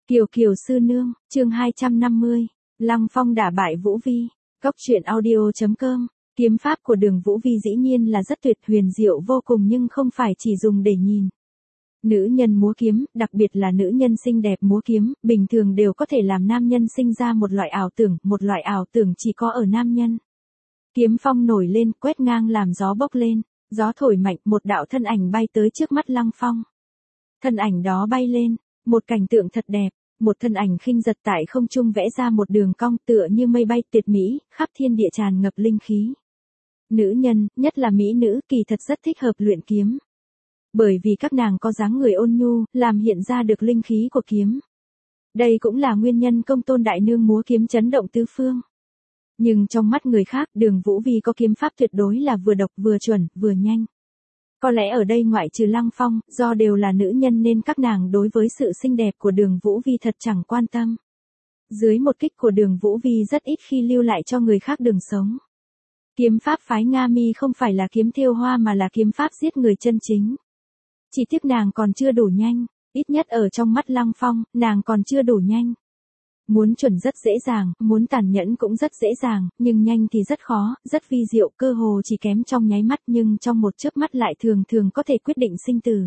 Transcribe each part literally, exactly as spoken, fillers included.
Kiều Kiều sư nương, chương hai trăm năm mươi, Lăng Phong đả bại Vũ Vi. Cốc truyện audio chấm com. Kiếm pháp của Đường Vũ Vi dĩ nhiên là rất tuyệt, huyền diệu vô cùng, nhưng không phải chỉ dùng để nhìn. Nữ nhân múa kiếm, đặc biệt là nữ nhân xinh đẹp múa kiếm, bình thường đều có thể làm nam nhân sinh ra một loại ảo tưởng, một loại ảo tưởng chỉ có ở nam nhân. Kiếm phong nổi lên, quét ngang làm gió bốc lên, gió thổi mạnh, một đạo thân ảnh bay tới trước mắt Lăng Phong. Thân ảnh đó bay lên, một cảnh tượng thật đẹp, một thân ảnh khinh giật tại không trung vẽ ra một đường cong tựa như mây bay tuyệt mỹ, khắp thiên địa tràn ngập linh khí. Nữ nhân, nhất là mỹ nữ, kỳ thật rất thích hợp luyện kiếm. Bởi vì các nàng có dáng người ôn nhu, làm hiện ra được linh khí của kiếm. Đây cũng là nguyên nhân Công Tôn đại nương múa kiếm chấn động tứ phương. Nhưng trong mắt người khác, Đường Vũ Vi có kiếm pháp tuyệt đối là vừa độc, vừa chuẩn, vừa nhanh. Có lẽ ở đây ngoại trừ Lăng Phong, do đều là nữ nhân nên các nàng đối với sự xinh đẹp của Đường Vũ Vi thật chẳng quan tâm. Dưới một kích của Đường Vũ Vi rất ít khi lưu lại cho người khác đường sống. Kiếm pháp phái Nga Mi không phải là kiếm thêu hoa mà là kiếm pháp giết người chân chính. Chỉ tiếc nàng còn chưa đủ nhanh, ít nhất ở trong mắt Lăng Phong, nàng còn chưa đủ nhanh. Muốn chuẩn rất dễ dàng, muốn tàn nhẫn cũng rất dễ dàng, nhưng nhanh thì rất khó, rất vi diệu, cơ hồ chỉ kém trong nháy mắt, nhưng trong một chớp mắt lại thường thường có thể quyết định sinh tử.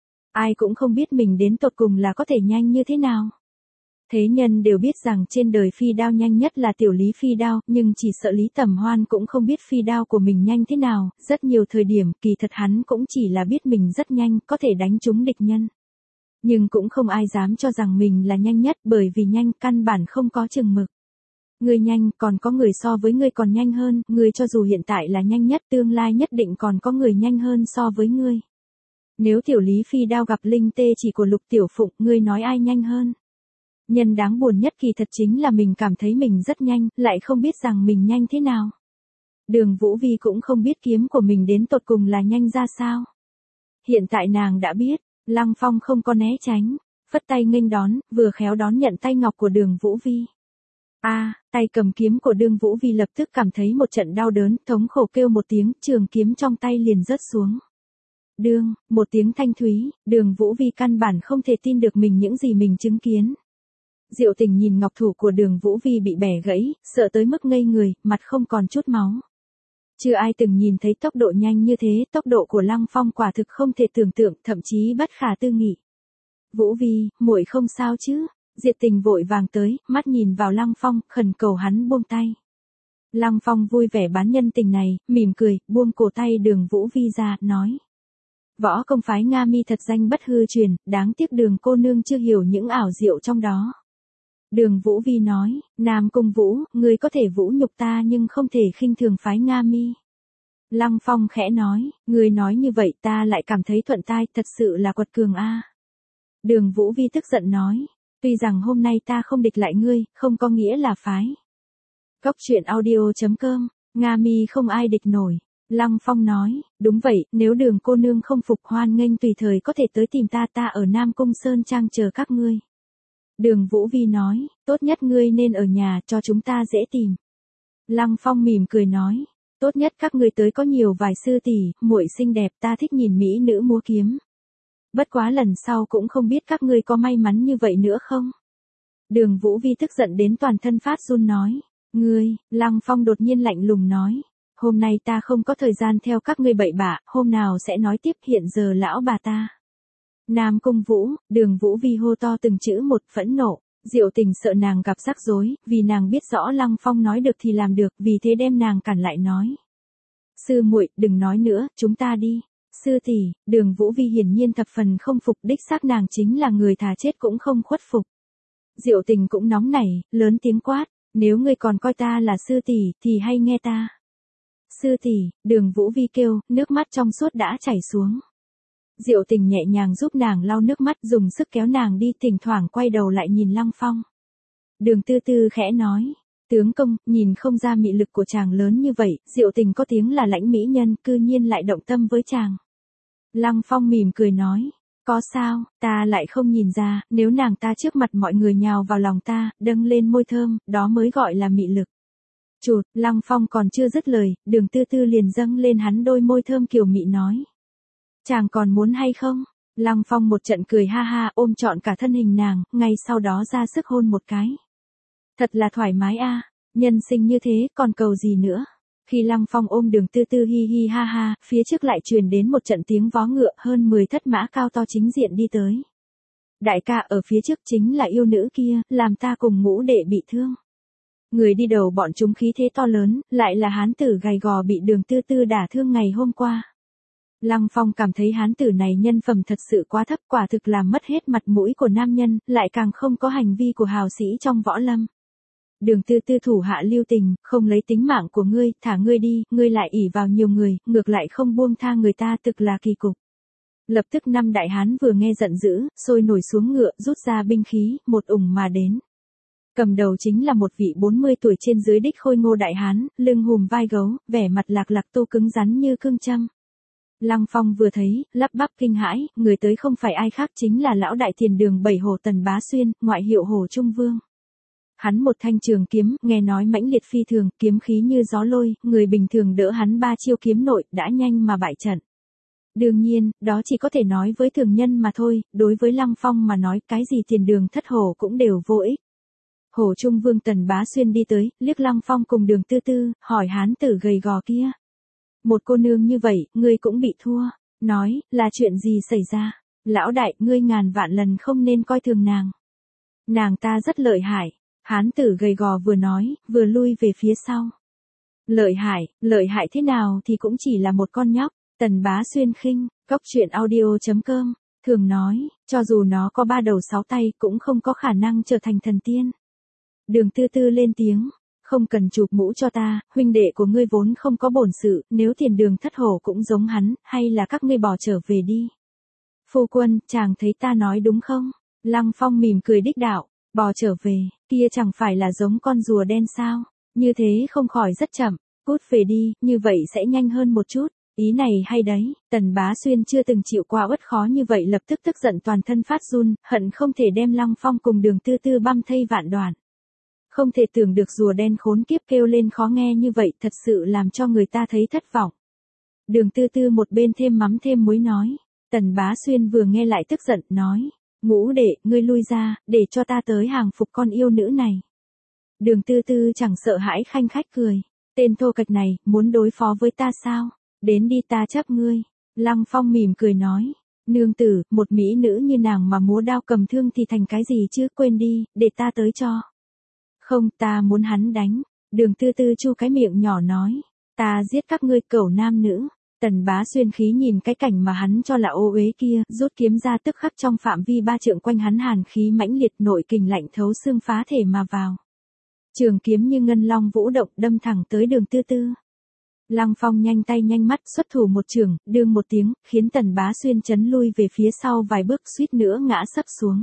Ai cũng không biết mình đến tột cùng là có thể nhanh như thế nào. Thế nhân đều biết rằng trên đời phi đao nhanh nhất là Tiểu Lý phi đao, nhưng chỉ sợ Lý Tầm Hoan cũng không biết phi đao của mình nhanh thế nào, rất nhiều thời điểm, kỳ thật hắn cũng chỉ là biết mình rất nhanh, có thể đánh trúng địch nhân. Nhưng cũng không ai dám cho rằng mình là nhanh nhất, bởi vì nhanh căn bản không có chừng mực. Người nhanh, còn có người so với người còn nhanh hơn, người cho dù hiện tại là nhanh nhất, tương lai nhất định còn có người nhanh hơn so với ngươi. Nếu Tiểu Lý phi đao gặp linh tê chỉ của Lục Tiểu Phụng, ngươi nói ai nhanh hơn? Nhân đáng buồn nhất kỳ thật chính là mình cảm thấy mình rất nhanh, lại không biết rằng mình nhanh thế nào. Đường Vũ Vi cũng không biết kiếm của mình đến tột cùng là nhanh ra sao. Hiện tại nàng đã biết. Lăng Phong không có né tránh, phất tay nghênh đón, vừa khéo đón nhận tay ngọc của Đường Vũ Vi. A, à, tay cầm kiếm của Đường Vũ Vi lập tức cảm thấy một trận đau đớn, thống khổ kêu một tiếng, trường kiếm trong tay liền rớt xuống. Đương, một tiếng thanh thúy, Đường Vũ Vi căn bản không thể tin được mình những gì mình chứng kiến. Diệu Tình nhìn ngọc thủ của Đường Vũ Vi bị bẻ gãy, sợ tới mức ngây người, mặt không còn chút máu. Chưa ai từng nhìn thấy tốc độ nhanh như thế, tốc độ của Lăng Phong quả thực không thể tưởng tượng, thậm chí bất khả tư nghị. Vũ Vi, muội không sao chứ? Diệt Tình vội vàng tới, mắt nhìn vào Lăng Phong, khẩn cầu hắn buông tay. Lăng Phong vui vẻ bán nhân tình này, mỉm cười, buông cổ tay Đường Vũ Vi ra, nói. Võ công phái Nga Mi thật danh bất hư truyền, đáng tiếc Đường cô nương chưa hiểu những ảo diệu trong đó. Đường Vũ Vi nói, Nam Cung Vũ, ngươi có thể vũ nhục ta nhưng không thể khinh thường phái Nga Mi. Lăng Phong khẽ nói, ngươi nói như vậy ta lại cảm thấy thuận tai, thật sự là quật cường a. Đường Vũ Vi tức giận nói, tuy rằng hôm nay ta không địch lại ngươi, không có nghĩa là phái. Cốc truyện audio chấm com, Nga Mi không ai địch nổi. Lăng Phong nói, đúng vậy, nếu Đường cô nương không phục hoan nghênh tùy thời có thể tới tìm ta, ta ở Nam Cung Sơn Trang chờ các ngươi. Đường Vũ Vi nói, tốt nhất ngươi nên ở nhà cho chúng ta dễ tìm. Lăng Phong mỉm cười nói, tốt nhất các ngươi tới có nhiều vài sư tỷ, muội xinh đẹp, ta thích nhìn mỹ nữ múa kiếm. Bất quá lần sau cũng không biết các ngươi có may mắn như vậy nữa không? Đường Vũ Vi tức giận đến toàn thân phát run nói, ngươi, Lăng Phong đột nhiên lạnh lùng nói, hôm nay ta không có thời gian theo các ngươi bậy bạ, hôm nào sẽ nói tiếp, hiện giờ lão bà ta. Nam Cung Vũ, Đường Vũ Vi hô to từng chữ một, phẫn nộ. Diệu Tình sợ nàng gặp rắc rối, vì nàng biết rõ Lăng Phong nói được thì làm được, vì thế đem nàng cản lại nói. Sư muội, đừng nói nữa, chúng ta đi. Sư tỷ, Đường Vũ Vi hiển nhiên thập phần không phục, đích xác nàng chính là người thà chết cũng không khuất phục. Diệu Tình cũng nóng nảy, lớn tiếng quát, nếu ngươi còn coi ta là sư tỷ, thì hay nghe ta. Sư tỷ, Đường Vũ Vi kêu, nước mắt trong suốt đã chảy xuống. Diệu Tình nhẹ nhàng giúp nàng lau nước mắt, dùng sức kéo nàng đi, thỉnh thoảng quay đầu lại nhìn Lăng Phong. Đường Tư Tư khẽ nói, tướng công, nhìn không ra mị lực của chàng lớn như vậy, Diệu Tình có tiếng là lãnh mỹ nhân, cư nhiên lại động tâm với chàng. Lăng Phong mỉm cười nói, có sao, ta lại không nhìn ra, nếu nàng ta trước mặt mọi người nhào vào lòng ta, dâng lên môi thơm, đó mới gọi là mị lực. Chụt, Lăng Phong còn chưa dứt lời, Đường Tư Tư liền dâng lên hắn đôi môi thơm kiều mị nói. Chàng còn muốn hay không? Lăng Phong một trận cười ha ha, ôm trọn cả thân hình nàng, ngay sau đó ra sức hôn một cái. Thật là thoải mái a, nhân sinh như thế, còn cầu gì nữa. Khi Lăng Phong ôm Đường Tư Tư hi hi ha ha, phía trước lại truyền đến một trận tiếng vó ngựa, hơn mười thất mã cao to chính diện đi tới. Đại ca, ở phía trước chính là yêu nữ kia, làm ta cùng Ngũ đệ bị thương. Người đi đầu bọn chúng khí thế to lớn, lại là hán tử gầy gò bị Đường Tư Tư đả thương ngày hôm qua. Lăng Phong cảm thấy hán tử này nhân phẩm thật sự quá thấp, quả thực làm mất hết mặt mũi của nam nhân, lại càng không có hành vi của hào sĩ trong võ lâm. Đường Tư Tư thủ hạ lưu tình, không lấy tính mạng của ngươi, thả ngươi đi, ngươi lại ỷ vào nhiều người, ngược lại không buông tha người ta, thực là kỳ cục. Lập tức năm đại hán vừa nghe giận dữ, sôi nổi xuống ngựa, rút ra binh khí, một ủng mà đến. Cầm đầu chính là một vị bốn mươi tuổi trên dưới đích khôi ngô đại hán, lưng hùm vai gấu, vẻ mặt lạc lạc tu cứng rắn như cương châm. Lăng Phong vừa thấy, lắp bắp kinh hãi, người tới không phải ai khác chính là lão đại tiền đường bảy Hồ Tần Bá Xuyên, ngoại hiệu Hồ Trung Vương. Hắn một thanh trường kiếm, nghe nói mãnh liệt phi thường, kiếm khí như gió lôi, người bình thường đỡ hắn ba chiêu kiếm nội, đã nhanh mà bại trận. Đương nhiên, đó chỉ có thể nói với thường nhân mà thôi, đối với Lăng Phong mà nói cái gì tiền đường thất hổ cũng đều vô ích. Hồ Trung Vương Tần Bá Xuyên đi tới, liếc Lăng Phong cùng Đường Tư Tư, hỏi hán tử gầy gò kia. Một cô nương như vậy, ngươi cũng bị thua. Nói, là chuyện gì xảy ra? Lão đại, ngươi ngàn vạn lần không nên coi thường nàng. Nàng ta rất lợi hại. Hán tử gầy gò vừa nói, vừa lui về phía sau. Lợi hại, lợi hại thế nào thì cũng chỉ là một con nhóc. Tần Bá Xuyên khinh, cốc truyện audio chấm com, thường nói, cho dù nó có ba đầu sáu tay cũng không có khả năng trở thành thần tiên. Đường Tư Tư lên tiếng, không cần chụp mũ cho ta, huynh đệ của ngươi vốn không có bổn sự, nếu tiền đường thất hổ cũng giống hắn, hay là các ngươi bỏ trở về đi. Phu quân, chàng thấy ta nói đúng không? Lăng Phong mỉm cười đích đạo, bò trở về, kia chẳng phải là giống con rùa đen sao, như thế không khỏi rất chậm, cút về đi, như vậy sẽ nhanh hơn một chút. Ý này hay đấy, Tần Bá Xuyên chưa từng chịu qua uất khó như vậy, lập tức tức giận toàn thân phát run, hận không thể đem Lăng Phong cùng Đường Tư Tư băm thây vạn đoạn. Không thể tưởng được rùa đen khốn kiếp kêu lên khó nghe như vậy, thật sự làm cho người ta thấy thất vọng. Đường Tư Tư một bên thêm mắm thêm muối nói, Tần Bá Xuyên vừa nghe lại tức giận, nói, Ngũ đệ, ngươi lui ra, để cho ta tới hàng phục con yêu nữ này. Đường Tư Tư chẳng sợ hãi khanh khách cười, tên thô kệch này, muốn đối phó với ta sao? Đến đi, ta chấp ngươi. Lăng Phong mỉm cười nói, nương tử, một mỹ nữ như nàng mà múa đao cầm thương thì thành cái gì chứ, quên đi, để ta tới cho. Không, ta muốn hắn đánh. Đường Tư Tư chu cái miệng nhỏ nói, ta giết các ngươi cẩu nam nữ. Tần Bá Xuyên khí nhìn cái cảnh mà hắn cho là ô uế kia, rút kiếm ra, tức khắc trong phạm vi ba trượng quanh hắn hàn khí mãnh liệt, nội kình lạnh thấu xương phá thể mà vào. Trường kiếm như ngân long vũ động, đâm thẳng tới Đường Tư Tư. Lăng Phong nhanh tay nhanh mắt xuất thủ một trường, đương một tiếng, khiến Tần Bá Xuyên chấn lui về phía sau vài bước, suýt nữa ngã sấp xuống.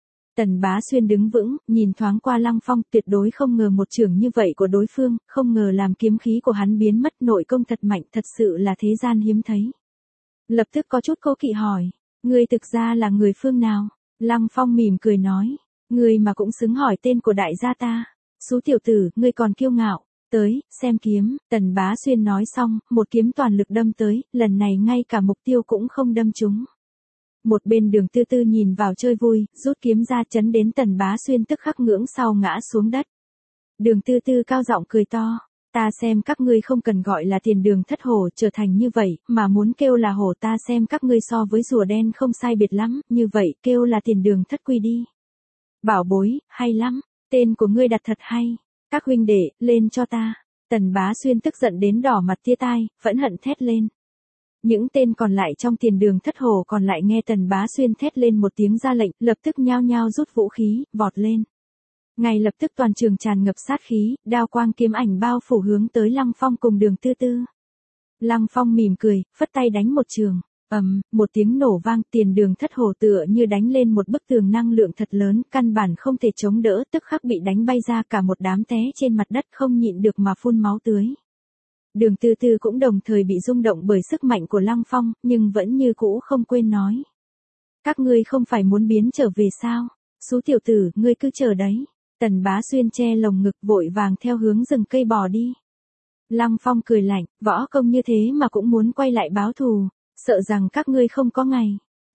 Tần Bá Xuyên đứng vững, nhìn thoáng qua Lăng Phong, tuyệt đối không ngờ một trường như vậy của đối phương, không ngờ làm kiếm khí của hắn biến mất, nội công thật mạnh, thật sự là thế gian hiếm thấy. Lập tức có chút cố kỵ hỏi, ngươi thực ra là người phương nào? Lăng Phong mỉm cười nói, ngươi mà cũng xứng hỏi tên của đại gia ta. Xú tiểu tử, ngươi còn kiêu ngạo. Tới, xem kiếm. Tần Bá Xuyên nói xong, một kiếm toàn lực đâm tới, lần này ngay cả mục tiêu cũng không đâm trúng. Một bên Đường Tư Tư nhìn vào chơi vui, rút kiếm ra chấn đến Tần Bá Xuyên tức khắc ngưỡng sau ngã xuống đất. Đường Tư Tư cao giọng cười to, ta xem các ngươi không cần gọi là tiền đường thất hổ trở thành như vậy, mà muốn kêu là hổ, ta xem các ngươi so với rùa đen không sai biệt lắm, như vậy kêu là tiền đường thất quy đi. Bảo bối, hay lắm, tên của ngươi đặt thật hay. Các huynh đệ, lên cho ta. Tần Bá Xuyên tức giận đến đỏ mặt tia tai, phẫn hận thét lên. Những tên còn lại trong tiền đường thất hổ còn lại nghe Tần Bá Xuyên thét lên một tiếng ra lệnh, lập tức nhao nhao rút vũ khí, vọt lên. Ngay lập tức toàn trường tràn ngập sát khí, đao quang kiếm ảnh bao phủ hướng tới Lăng Phong cùng Đường Tư Tư. Lăng Phong mỉm cười, phất tay đánh một trường. Ầm, um, một tiếng nổ vang, tiền đường thất hổ tựa như đánh lên một bức tường năng lượng thật lớn, căn bản không thể chống đỡ, tức khắc bị đánh bay ra, cả một đám té trên mặt đất không nhịn được mà phun máu tươi. Đường Tư Tư cũng đồng thời bị rung động bởi sức mạnh của Lăng Phong, nhưng vẫn như cũ không quên nói. Các ngươi không phải muốn biến trở về sao? Xú tiểu tử, ngươi cứ chờ đấy. Tần Bá Xuyên che lồng ngực vội vàng theo hướng rừng cây bò đi. Lăng Phong cười lạnh, võ công như thế mà cũng muốn quay lại báo thù. Sợ rằng các ngươi không có ngày.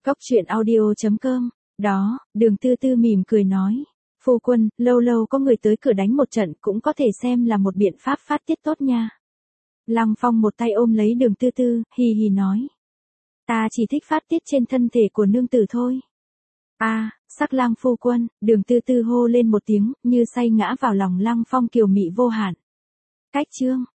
Cốc truyện audio chấm com. Đó, Đường Tư Tư mỉm cười nói. Phu quân, lâu lâu có người tới cửa đánh một trận cũng có thể xem là một biện pháp phát tiết tốt nha. Lăng Phong một tay ôm lấy Đường Tư Tư, hì hì nói. Ta chỉ thích phát tiết trên thân thể của nương tử thôi. A, à, sắc lang phu quân, Đường Tư Tư hô lên một tiếng, như say ngã vào lòng Lăng Phong kiều mị vô hạn. Cách chương.